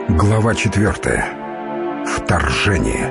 Глава 4. Вторжение.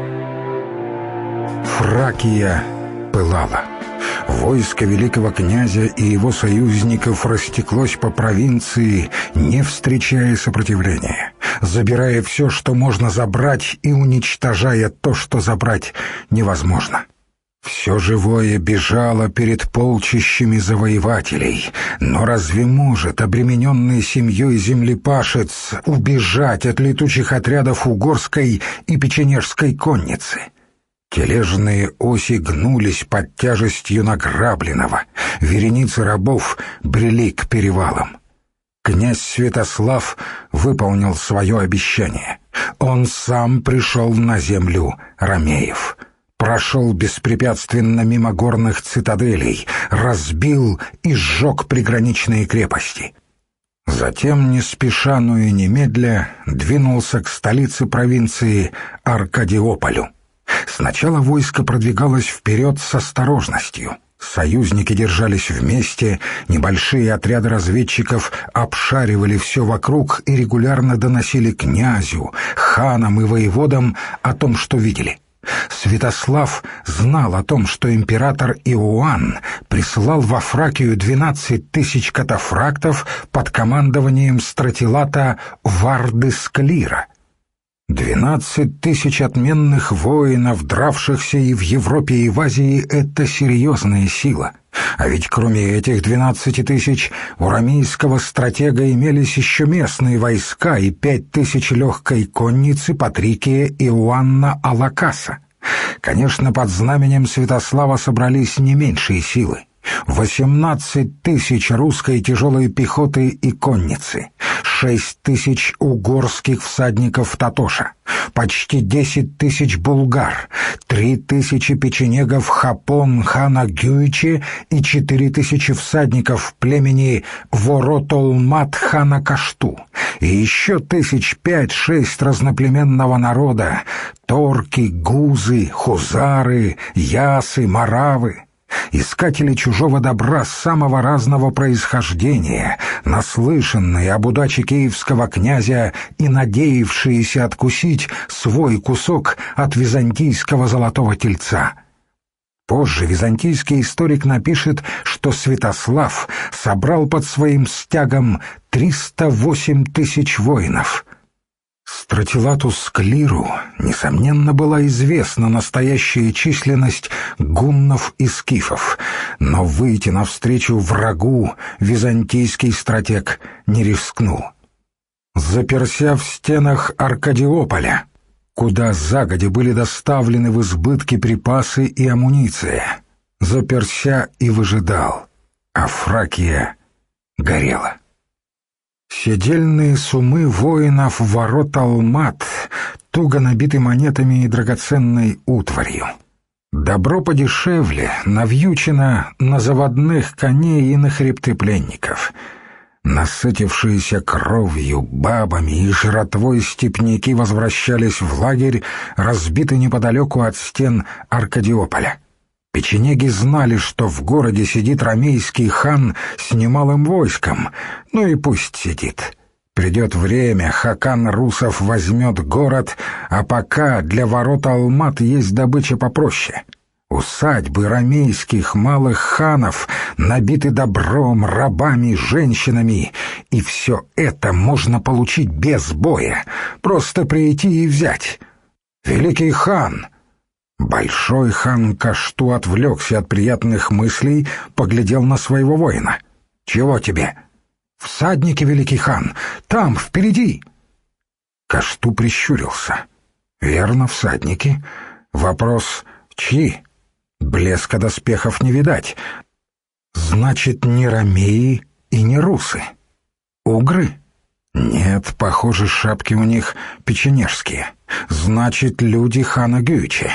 Фракия пылала. Войско великого князя и его союзников растеклось по провинции, не встречая сопротивления, забирая все, что можно забрать, и уничтожая то, что забрать невозможно. Все живое бежало перед полчищами завоевателей, но разве может обремененный семьей землепашец убежать от летучих отрядов угорской и печенежской конницы? Тележные оси гнулись под тяжестью награбленного, вереницы рабов брели к перевалам. Князь Святослав выполнил свое обещание. Он сам пришел на землю ромеев. Прошел беспрепятственно мимо горных цитаделей, разбил и сжег приграничные крепости. Затем, не спеша, но и немедля, двинулся к столице провинции Аркадиополю. Сначала войско продвигалось вперед с осторожностью. Союзники держались вместе, небольшие отряды разведчиков обшаривали все вокруг и регулярно доносили князю, ханам и воеводам о том, что видели. Святослав знал о том, что император Иоанн присылал во Фракию 12 тысяч катафрактов под командованием стратилата Варды Склира. 12 тысяч отменных воинов, дравшихся и в Европе, и в Азии — это серьезная сила. А ведь кроме этих 12 тысяч у ромейского стратега имелись еще местные войска и 5 тысяч легкой конницы Патрикия Иоанна Алакаса. Конечно, под знаменем Святослава собрались не меньшие силы. 18 тысяч русской тяжелой пехоты и конницы, 6 тысяч угорских всадников Татоша, почти 10 тысяч булгар, 3 тысячи печенегов Хапон хана Гюичи и 4 тысячи всадников племени Воротолмат хана Кашту, и еще 5-6 разноплеменного народа: торки, гузы, хузары, ясы, маравы. Искатели чужого добра самого разного происхождения, наслышанные об удаче киевского князя и надеявшиеся откусить свой кусок от византийского золотого тельца. Позже византийский историк напишет, что Святослав собрал под своим стягом 308 тысяч воинов. Стратилату Склиру, несомненно, была известна настоящая численность гуннов и скифов, но выйти навстречу врагу византийский стратег не рискнул. Заперся в стенах Аркадиополя, куда загодя были доставлены в избытке припасы и амуниция, заперся и выжидал, а Фракия горела. Седельные суммы воинов ворот Алмат туго набиты монетами и драгоценной утварью. Добро подешевле навьючено на заводных коней и на хребты пленников. Насытившиеся кровью, бабами и жратвой степняки возвращались в лагерь, разбитый неподалеку от стен Аркадиополя. Печенеги знали, что в городе сидит ромейский хан с немалым войском. Ну и пусть сидит. Придет время, Хакан Русов возьмет город, а пока для ворот Алмат есть добыча попроще. Усадьбы ромейских малых ханов набиты добром, рабами, женщинами, и все это можно получить без боя, просто прийти и взять. Великий хан! Большой хан Кашту отвлекся от приятных мыслей, поглядел на своего воина. «Чего тебе?» «Всадники, великий хан, там, впереди!» Кашту прищурился. «Верно, всадники. Вопрос, чьи? Блеска доспехов не видать. Значит, не ромеи и не русы. Угры? Нет, похоже, шапки у них печенежские. Значит, люди хана Гюичи.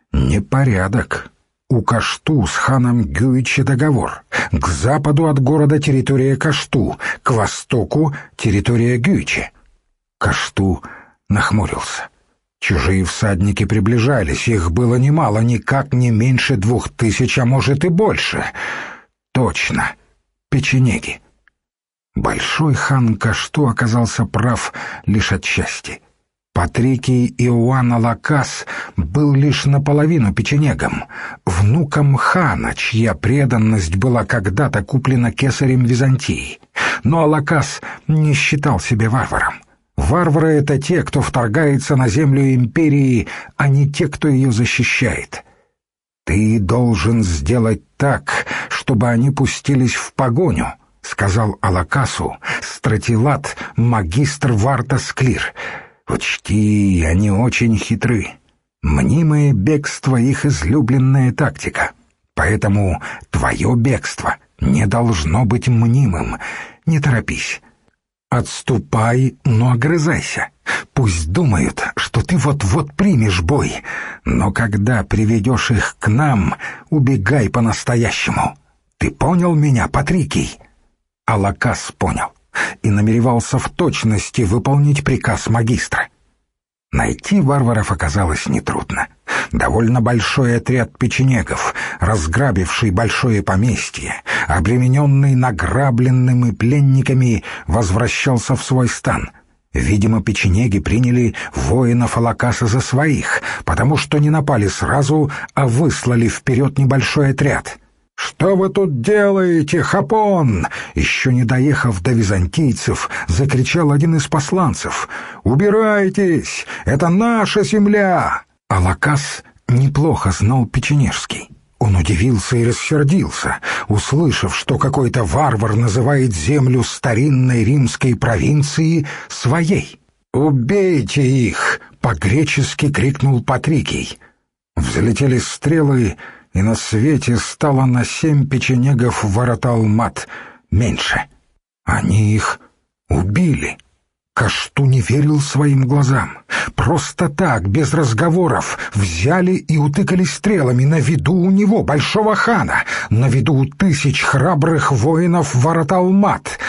Непорядок. У Кашту с ханом Гюичи договор. К западу от города территория Кашту, к востоку территория Гюичи». Кашту нахмурился. Чужие всадники приближались, их было немало, никак не меньше 2000, а может и больше. Точно, печенеги. Большой хан Кашту оказался прав лишь отчасти. Патрикий Иоанн Алакас был лишь наполовину печенегом, внуком хана, чья преданность была когда-то куплена кесарем Византии. Но Алакас не считал себя варваром. Варвары — это те, кто вторгается на землю империи, а не те, кто ее защищает. «Ты должен сделать так, чтобы они пустились в погоню», — сказал Алакасу стратилат магистр Вартас Клир. «Учти, они очень хитры. Мнимое бегство — их излюбленная тактика. Поэтому твое бегство не должно быть мнимым. Не торопись. Отступай, но огрызайся. Пусть думают, что ты вот-вот примешь бой, но когда приведешь их к нам, убегай по-настоящему. Ты понял меня, Патрикий?» Алакас понял и намеревался в точности выполнить приказ магистра. Найти варваров оказалось нетрудно. Довольно большой отряд печенегов, разграбивший большое поместье, обремененный награбленным и пленниками, возвращался в свой стан. Видимо, печенеги приняли воинов Алакаса за своих, потому что не напали сразу, а выслали вперед небольшой отряд. «Что вы тут делаете, Хапон?» Еще не доехав до византийцев, закричал один из посланцев. «Убирайтесь! Это наша земля!» Алакас неплохо знал печенежский. Он удивился и рассердился, услышав, что какой-то варвар называет землю старинной римской провинции своей. «Убейте их!» — по-гречески крикнул Патрикий. Взлетели стрелы, и на свете стало на 7 печенегов Вараталмат меньше. Они их убили. Кашту не верил своим глазам. Просто так, без разговоров, взяли и утыкали стрелами на виду у него, большого хана, на виду у 1000 храбрых воинов Вараталмат.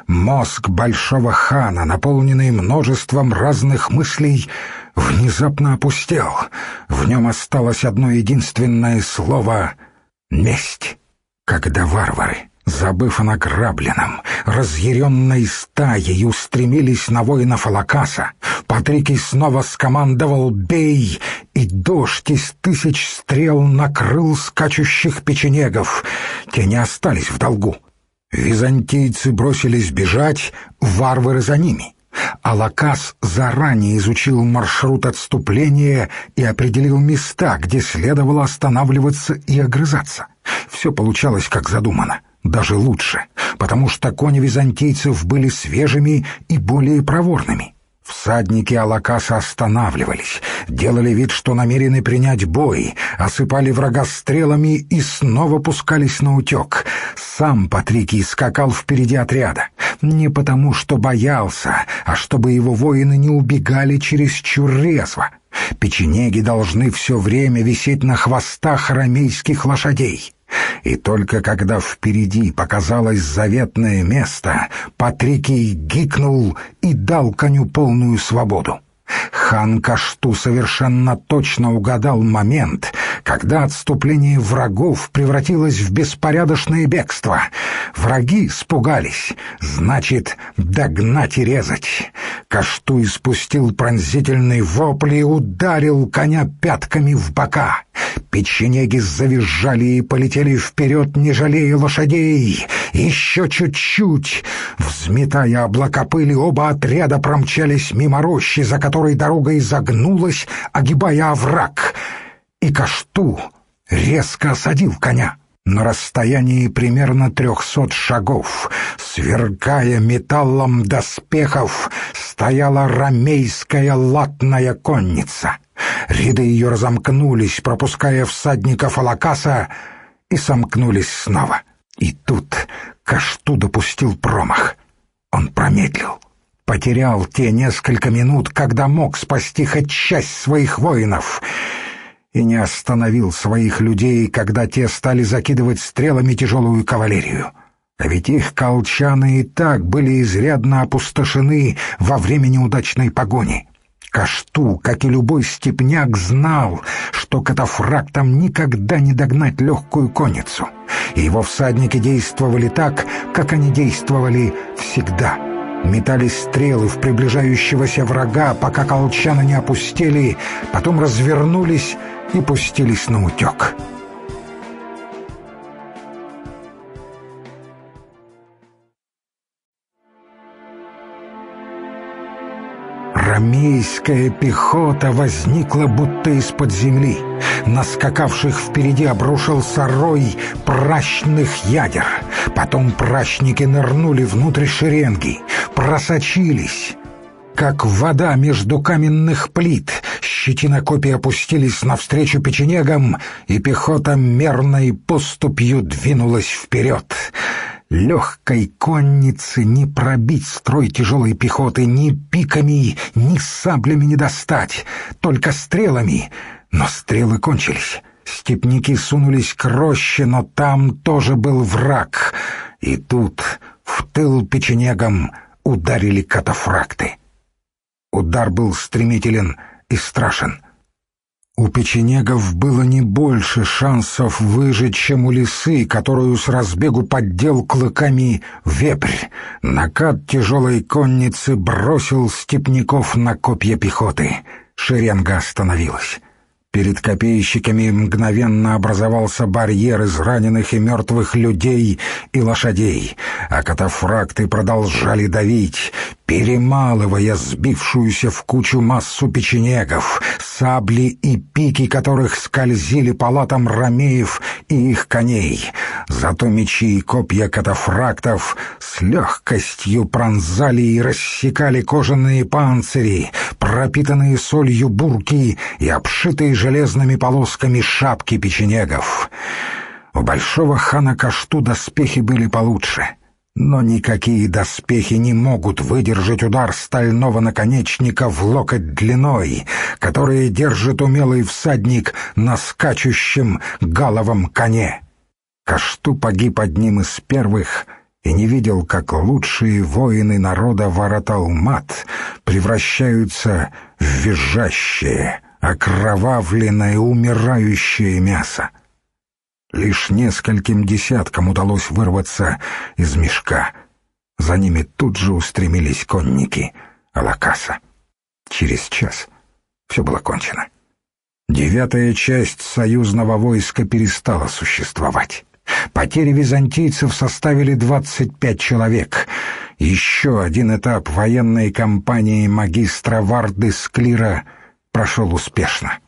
Мозг большого хана, наполненный множеством разных мыслей, внезапно опустел. В нем осталось одно единственное слово — месть. Когда варвары, забыв о награбленном, разъяренной стаей устремились на воинов Алакаса, Патрикий снова скомандовал «Бей!», и дождь из 1000 стрел накрыл скачущих печенегов. Те не остались в долгу. Византийцы бросились бежать, варвары за ними. Алакас заранее изучил маршрут отступления и определил места, где следовало останавливаться и огрызаться. Все получалось как задумано, даже лучше, потому что кони византийцев были свежими и более проворными. Всадники Алакаса останавливались, делали вид, что намерены принять бой, осыпали врага стрелами и снова пускались на утек. Сам Патрикий скакал впереди отряда, не потому что боялся, а чтобы его воины не убегали чересчур резво. Печенеги должны все время висеть на хвостах ромейских лошадей. И только когда впереди показалось заветное место, Патрикий гикнул и дал коню полную свободу. Хан Кашту совершенно точно угадал момент, когда отступление врагов превратилось в беспорядочное бегство. Враги испугались, значит, догнать и резать. Кашту испустил пронзительный вопль и ударил коня пятками в бока. Печенеги завизжали и полетели вперед, не жалея лошадей. Еще чуть-чуть. Взметая облака пыли, оба отряда промчались мимо рощи, за которой дорога изогнулась, огибая овраг. И Кашту резко осадил коня. На расстоянии примерно 300 шагов, сверкая металлом доспехов, стояла ромейская латная конница. Ряды ее разомкнулись, пропуская всадников Алакаса, и сомкнулись снова. И тут Кашту допустил промах. Он промедлил, потерял те несколько минут, когда мог спасти хоть часть своих воинов, и не остановил своих людей, когда те стали закидывать стрелами тяжелую кавалерию. А ведь их колчаны и так были изрядно опустошены во время неудачной погони. Кашту, как и любой степняк, знал, что катафрактам никогда не догнать легкую конницу, и его всадники действовали так, как они действовали всегда. Метались стрелы в приближающегося врага, пока колчаны не опустели, потом развернулись и пустились на утек. Ромейская пехота возникла будто из-под земли. На скакавших впереди обрушился рой пращных ядер. Потом пращники нырнули внутрь шеренги, просочились, как вода между каменных плит. Щетина копий опустились навстречу печенегам, и пехота мерной поступью двинулась вперед. Легкой коннице не пробить строй тяжелой пехоты ни пиками, ни саблями не достать, только стрелами. Но стрелы кончились. Степняки сунулись к роще, но там тоже был враг. И тут в тыл печенегам ударили катафракты. Удар был стремителен и страшен. У печенегов было не больше шансов выжить, чем у лисы, которую с разбегу поддел клыками вепрь. Накат тяжелой конницы бросил степняков на копья пехоты. Шеренга остановилась. Перед копейщиками мгновенно образовался барьер из раненых и мертвых людей и лошадей, а катафракты продолжали давить, перемалывая сбившуюся в кучу массу печенегов, сабли и пики которых скользили по латам ромеев и их коней. Зато мечи и копья катафрактов с легкостью пронзали и рассекали кожаные панцири, пропитанные солью бурки и обшитые железными полосками шапки печенегов. У большого хана Кашту доспехи были получше, но никакие доспехи не могут выдержать удар стального наконечника в локоть длиной, который держит умелый всадник на скачущем галовом коне. Кашту погиб одним из первых и не видел, как лучшие воины народа Вараталмат превращаются в визжащее, окровавленное, умирающее мясо. Лишь нескольким десяткам удалось вырваться из мешка. За ними тут же устремились конники Алакаса. Через час все было кончено. 9-я часть союзного войска перестала существовать. Потери византийцев составили 25 человек. Еще один этап военной кампании магистра Варды Склира прошел успешно.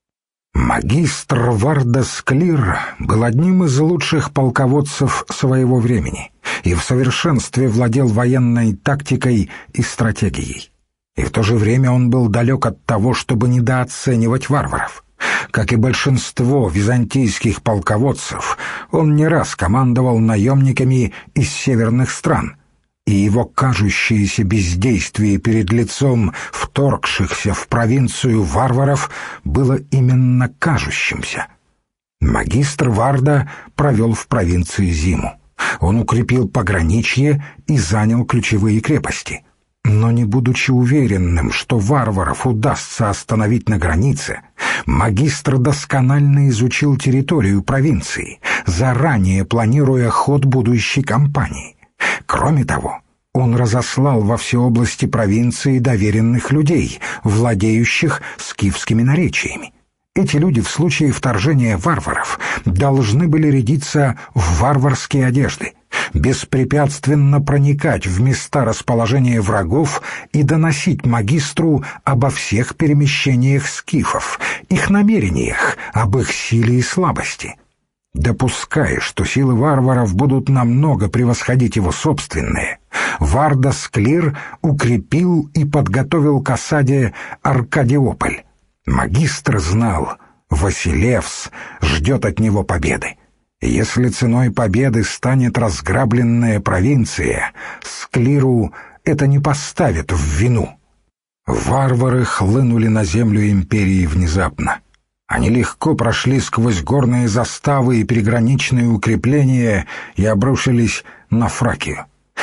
Магистр Варда Склир был одним из лучших полководцев своего времени и в совершенстве владел военной тактикой и стратегией. И в то же время он был далек от того, чтобы недооценивать варваров. Как и большинство византийских полководцев, он не раз командовал наемниками из северных стран, и его кажущееся бездействие перед лицом вторгшихся в провинцию варваров было именно кажущимся. Магистр Варда провел в провинции зиму. Он укрепил пограничье и занял ключевые крепости. Но не будучи уверенным, что варваров удастся остановить на границе, магистр досконально изучил территорию провинции, заранее планируя ход будущей кампании. Кроме того, он разослал во все области провинции доверенных людей, владеющих скифскими наречиями. Эти люди в случае вторжения варваров должны были рядиться в варварские одежды, беспрепятственно проникать в места расположения врагов и доносить магистру обо всех перемещениях скифов, их намерениях, об их силе и слабости. Допуская, что силы варваров будут намного превосходить его собственные, Варда Склир укрепил и подготовил к осаде Аркадиополь. Магистр знал, Василевс ждет от него победы. Если ценой победы станет разграбленная провинция, Склиру это не поставит в вину. Варвары хлынули на землю империи внезапно. Они легко прошли сквозь горные заставы и приграничные укрепления и обрушились на Фракию.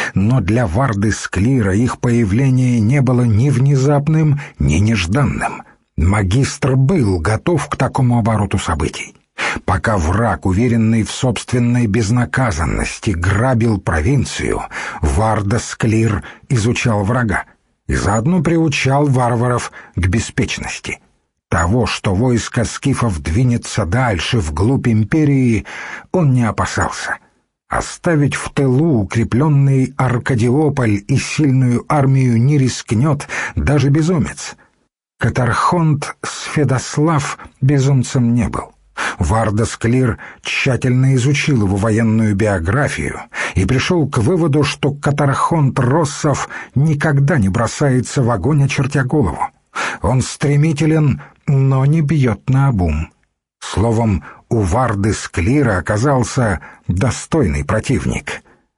Но для Варды Склира их появление не было ни внезапным, ни нежданным. Магистр был готов к такому обороту событий. Пока враг, уверенный в собственной безнаказанности, грабил провинцию, Варда Склир изучал врага и заодно приучал варваров к беспечности. Того, что войско скифов двинется дальше, вглубь империи, он не опасался. Оставить в тылу укрепленный Аркадиополь и сильную армию не рискнет даже безумец. Катархонт Сфедослав безумцем не был. Варда Склир тщательно изучил его военную биографию и пришел к выводу, что Катархонт Россов никогда не бросается в огонь, очертя голову. Он стремителен, но не бьет наобум. Словом, у Варды Склира оказался достойный противник.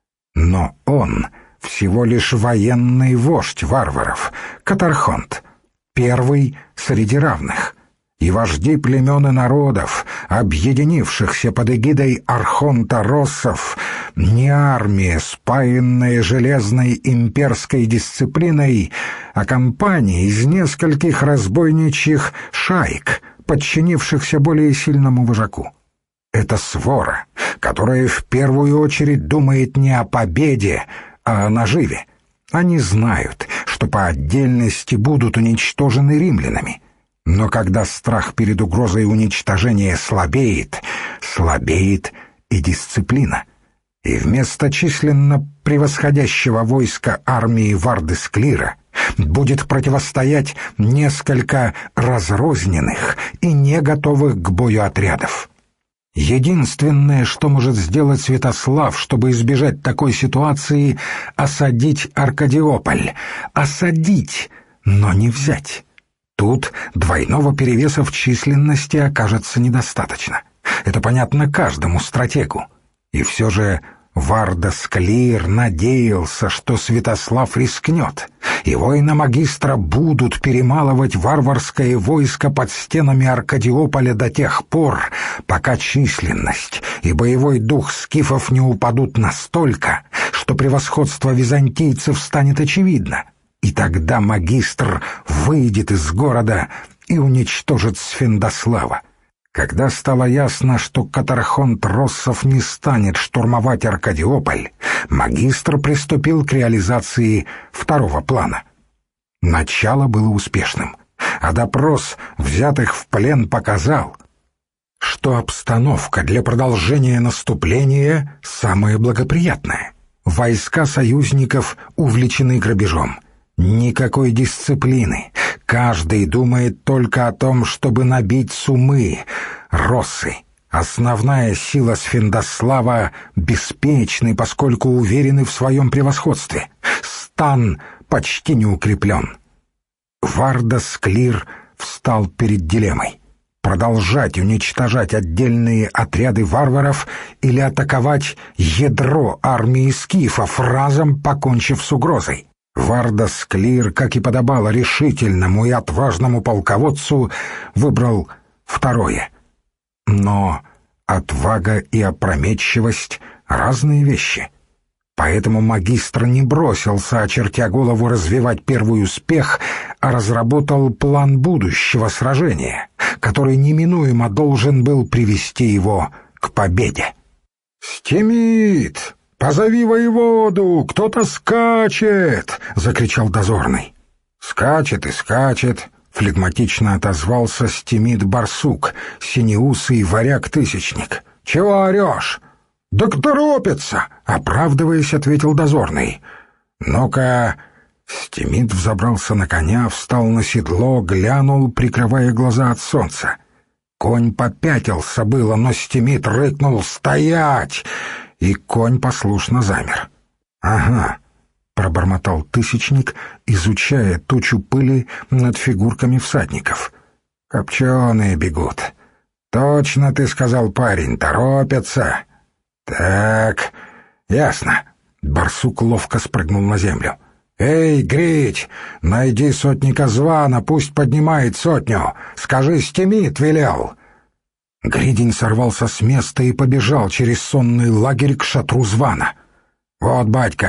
Но он всего лишь военный вождь варваров, Катархонт, первый среди равных. И вожди племен и народов, объединившихся под эгидой Архонта Россов, не армия, спаянная железной имперской дисциплиной, а компания из нескольких разбойничьих шаек, подчинившихся более сильному вожаку. Это свора, которая в первую очередь думает не о победе, а о наживе. Они знают, что по отдельности будут уничтожены римлянами. Но когда страх перед угрозой уничтожения слабеет, слабеет и дисциплина. И вместо численно превосходящего войска армии Варды Склира будет противостоять несколько разрозненных и не готовых к бою отрядов. Единственное, что может сделать Святослав, чтобы избежать такой ситуации, осадить Аркадиополь. Осадить, но не взять. Тут двойного перевеса в численности окажется недостаточно. Это понятно каждому стратегу. И все же Варда Склир надеялся, что Святослав рискнет, и воины-магистра будут перемалывать варварское войско под стенами Аркадиополя до тех пор, пока численность и боевой дух скифов не упадут настолько, что превосходство византийцев станет очевидно. И тогда магистр выйдет из города и уничтожит Сфендослава. Когда стало ясно, что Катархонт Россов не станет штурмовать Аркадиополь, магистр приступил к реализации второго плана. Начало было успешным, а допрос взятых в плен показал, что обстановка для продолжения наступления самая благоприятная. Войска союзников увлечены грабежом. Никакой дисциплины. Каждый думает только о том, чтобы набить суммы. Россы, основная сила Сфендослава, беспечны, поскольку уверены в своем превосходстве. Стан почти не укреплен. Варда Склир встал перед дилеммой: продолжать уничтожать отдельные отряды варваров или атаковать ядро армии скифов, разом покончив с угрозой. Варда Склир, как и подобало решительному и отважному полководцу, выбрал второе. Но отвага и опрометчивость — разные вещи. Поэтому магистр не бросился, очертя голову, развивать первый успех, а разработал план будущего сражения, который неминуемо должен был привести его к победе. «Стемит! Позови воеводу! Кто-то скачет!» — закричал дозорный. «Скачет и скачет!» — флегматично отозвался Стемит-барсук, синеусый варяг-тысячник. «Чего орешь?» «Так торопится!» — оправдываясь, ответил дозорный. «Ну-ка...» Стемит взобрался на коня, встал на седло, глянул, прикрывая глаза от солнца. Конь попятился было, но Стемит рыкнул «Стоять!» и конь послушно замер. «Ага», — пробормотал тысячник, изучая тучу пыли над фигурками всадников. «Копченые бегут». «Точно ты сказал, парень, торопятся». «Так, ясно». Барсук ловко спрыгнул на землю. «Эй, Грить, найди сотника Звана, пусть поднимает сотню. Скажи, Стемит велел». Гридень сорвался с места и побежал через сонный лагерь к шатру Звана. «Вот, батька,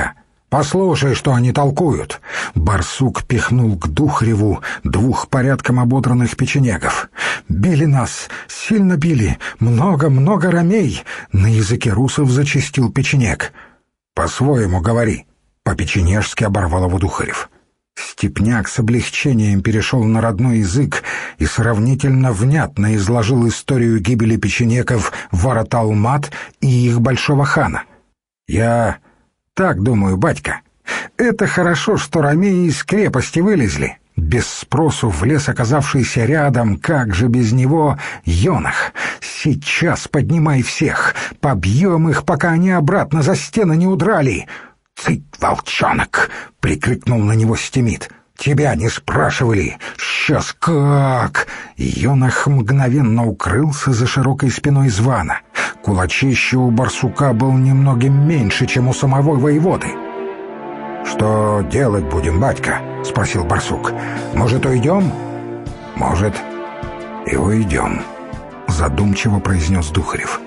Послушай, что они толкуют!» Барсук пихнул к Духареву 2 порядком ободранных печенегов. «Били нас, сильно били, много-много ромей!» На языке русов зачастил печенег. «По-своему говори!» — по-печенежски оборвал его Духарев. Степняк с облегчением перешел на родной язык и сравнительно внятно изложил историю гибели печенегов Вараталмат и их большого хана. «Я так думаю, батька, это хорошо, что ромеи из крепости вылезли. Без спросу в лес, оказавшийся рядом, как же без него, Йонах. Сейчас поднимай всех, побьем их, пока они обратно за стены не удрали». «Цыть, волчонок!» — прикрикнул на него Стемит. «Тебя не спрашивали! Сейчас как!» Йонах мгновенно укрылся за широкой спиной Звана. Кулачище у барсука был немногим меньше, чем у самого воеводы. «Что делать будем, батька?» — спросил барсук. «Может, уйдем?» «Может, и уйдем», — задумчиво произнес Духарев.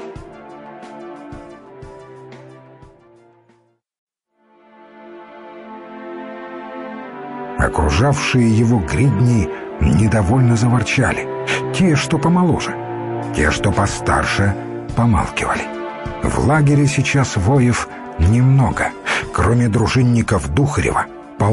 Окружавшие его гридни недовольно заворчали. Те, что помоложе, те, что постарше, помалкивали. В лагере сейчас воев немного. Кроме дружинников Духарева,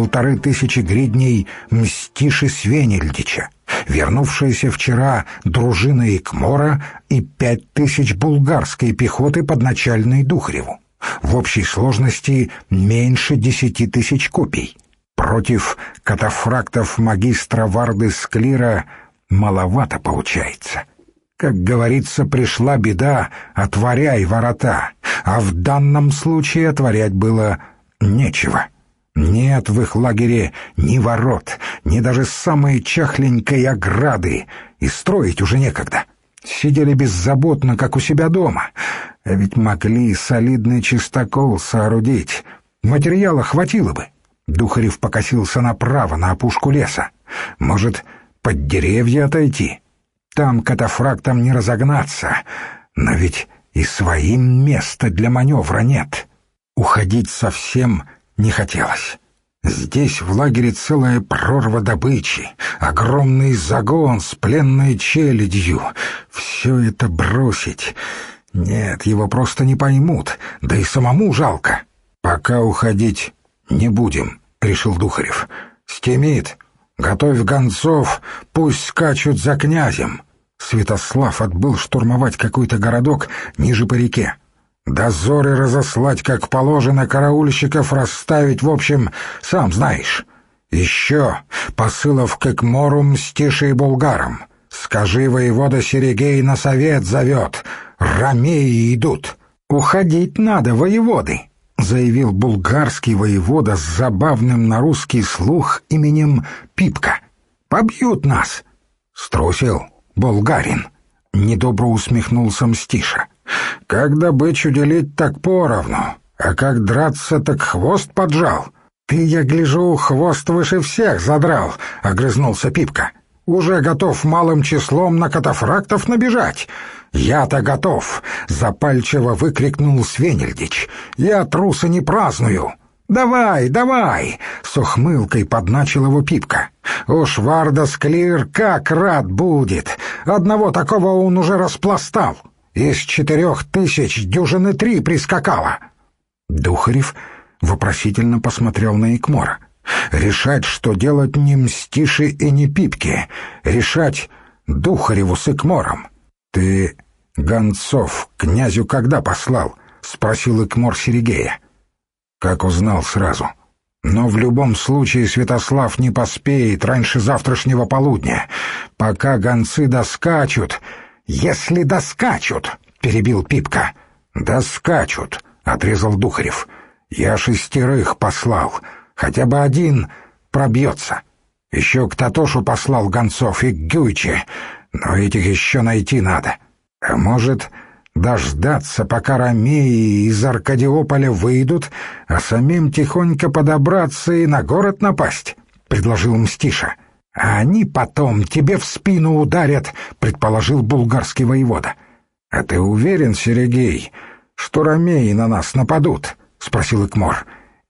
1500 гридней Мстиши Свенельдича, вернувшаяся вчера дружина Икмора и 5000 булгарской пехоты подначальной Духареву. В общей сложности меньше 10 000 копий. Против катафрактов магистра Варды Склира маловато получается. Как говорится, пришла беда, отворяй ворота, а в данном случае отворять было нечего. Нет в их лагере ни ворот, ни даже самой чахленькой ограды, и строить уже некогда. Сидели беззаботно, как у себя дома, а ведь могли солидный чистокол соорудить. Материала хватило бы. Духарев покосился направо, на опушку леса. Может, под деревья отойти? Там катафрактам не разогнаться, но ведь и своим места для маневра нет. Уходить совсем не хотелось. Здесь в лагере целая прорва добычи, огромный загон с пленной челядью. Все это бросить... Нет, его просто не поймут, да и самому жалко. Пока уходить не будем, — решил Духарев. «Стемит, готовь гонцов, пусть скачут за князем». Святослав отбыл штурмовать какой-то городок ниже по реке. Дозоры разослать, как положено, караульщиков расставить, в общем, сам знаешь. Еще посылов к Икмору, Мстише и булгарам. Скажи, воевода Серегей на совет зовет, ромеи идут. «Уходить надо, воеводы», — заявил булгарский воевода с забавным на русский слух именем Пипка. «Побьют нас». «Струсил, болгарин», — недобро усмехнулся Мстиша. «Как добычу делить, так поровну, а как драться, так хвост поджал». «Ты, я гляжу, хвост выше всех задрал», — огрызнулся Пипка. «Уже готов малым числом на катафрактов набежать». «Я-то готов!» — запальчиво выкрикнул Свенельдич. «Я труса не праздную!» «Давай, давай!» — с ухмылкой подначил его Пипка. «Уж Варда Склир как рад будет! Одного такого он уже распластал! Из 4000 дюжины 3 прискакало!» Духарев вопросительно посмотрел на Икмора. Решать, что делать, не Мстиши и не Пипке. Решать Духареву с Икмором. «Ты гонцов князю когда послал?» — спросил Икмор Серегея. «Как узнал сразу. Но в любом случае Святослав не поспеет раньше завтрашнего полудня. Пока гонцы доскачут...» «Если доскачут!» — перебил Пипка. «Доскачут!» — отрезал Духарев. «Я 6 послал. Хотя бы один пробьется. Еще к Татошу послал гонцов и к Гюйче, но этих еще найти надо. А может, дождаться, пока ромеи из Аркадиополя выйдут, а самим тихонько подобраться и на город напасть?» — предложил Мстиша. «А они потом тебе в спину ударят», — предположил булгарский воевода. «А ты уверен, Серегей, что ромеи на нас нападут?» — спросил Икмор.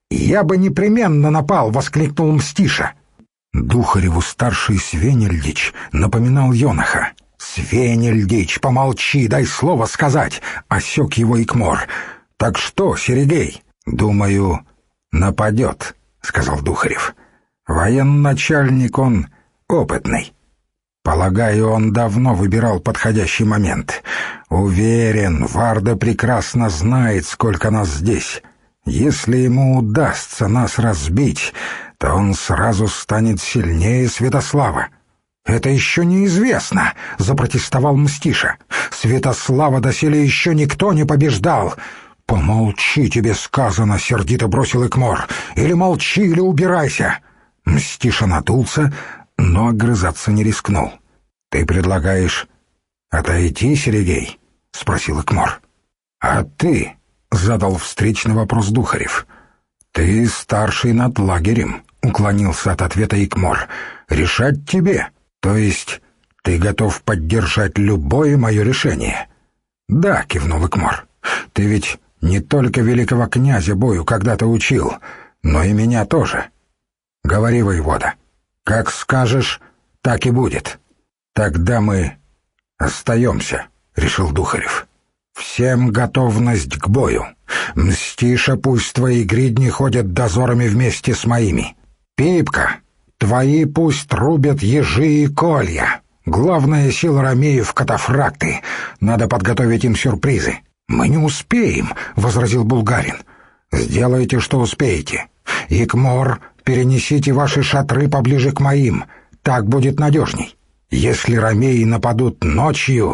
«Я бы непременно напал!» — воскликнул Мстиша. Духареву старший Свенельдич напоминал Йонаха. «Свенельдич, помолчи, дай слово сказать!» — осек его Икмор. «Так что, Серегей?» «Думаю, нападет», — сказал Духарев. «Военачальник он опытный. Полагаю, он давно выбирал подходящий момент. Уверен, Варда прекрасно знает, сколько нас здесь. Если ему удастся нас разбить, то он сразу станет сильнее Святослава». «Это еще неизвестно», — запротестовал Мстиша. «Святослава доселе еще никто не побеждал». «Помолчи, тебе сказано», — сердито бросил Икмор. «Или молчи, или убирайся». Мстиша надулся, но огрызаться не рискнул. «Ты предлагаешь отойти, Серегей?» — спросил Икмор. «А ты?» — задал встречный вопрос Духарев. «Ты старший над лагерем», — уклонился от ответа Икмор. «Решать тебе. То есть ты готов поддержать любое мое решение?» «Да», — кивнул Икмор. «Ты ведь не только великого князя бою когда-то учил, но и меня тоже. Говори, воевода, как скажешь, так и будет». «Тогда мы остаемся», — решил Духарев. «Всем готовность к бою. Мстиша, пусть твои гридни ходят дозорами вместе с моими. Пипка, твои пусть рубят ежи и колья. Главная сила ромеев — катафракты. Надо подготовить им сюрпризы». «Мы не успеем», — возразил Булгарин. «Сделайте, что успеете. Икмор, перенесите ваши шатры поближе к моим. Так будет надежней. Если ромеи нападут ночью...»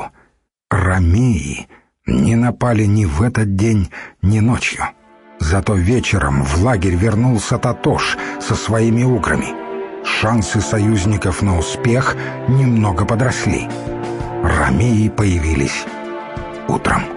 Ромеи не напали ни в этот день, ни ночью. Зато вечером в лагерь вернулся Татош со своими уграми. Шансы союзников на успех немного подросли. Ромеи появились утром.